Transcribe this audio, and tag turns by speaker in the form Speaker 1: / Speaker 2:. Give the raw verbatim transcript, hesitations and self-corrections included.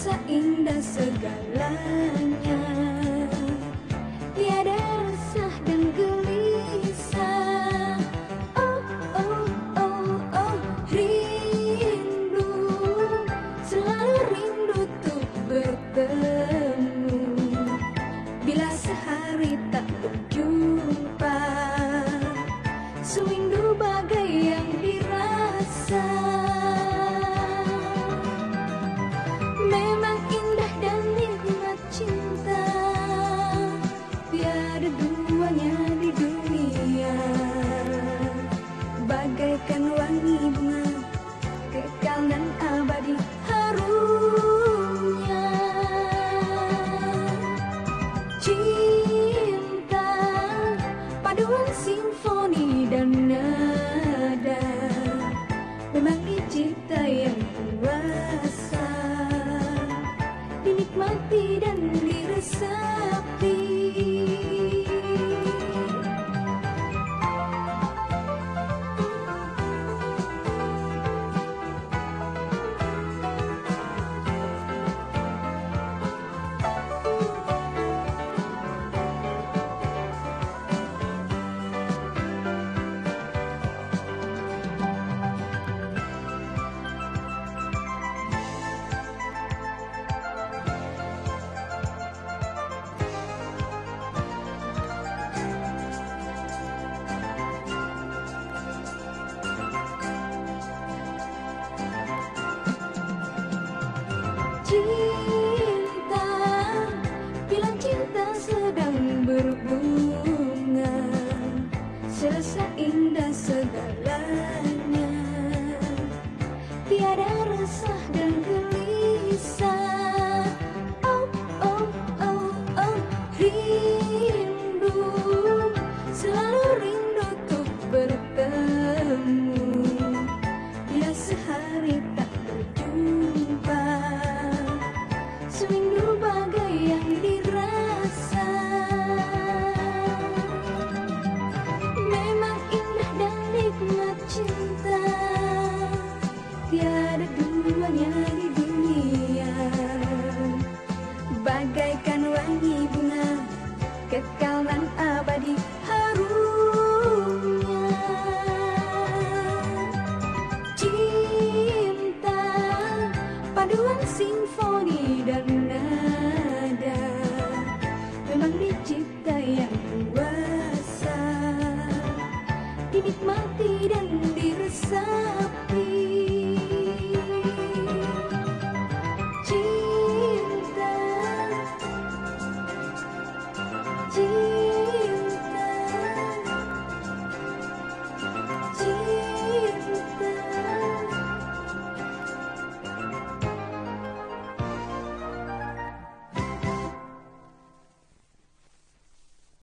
Speaker 1: serasa indah segalanya. Tiada resah dan gelisah. Oh, oh, oh, oh, rindu, selalu rindu untuk bertemu. Bila sehari tak berjumpa, sewindu bagai yang dirasa. Memang indah dan nikmat cinta, tiada duanya di dunia. Bagaikan wangi bunga, kekal dan abadi harumnya. Cinta, paduan simfoni dan nada, memang dicipta yang kuasa, dinikmati dan diresapi. Cinta, bila cinta sedang berbunga, serasa indah segalanya. Tiada resah dan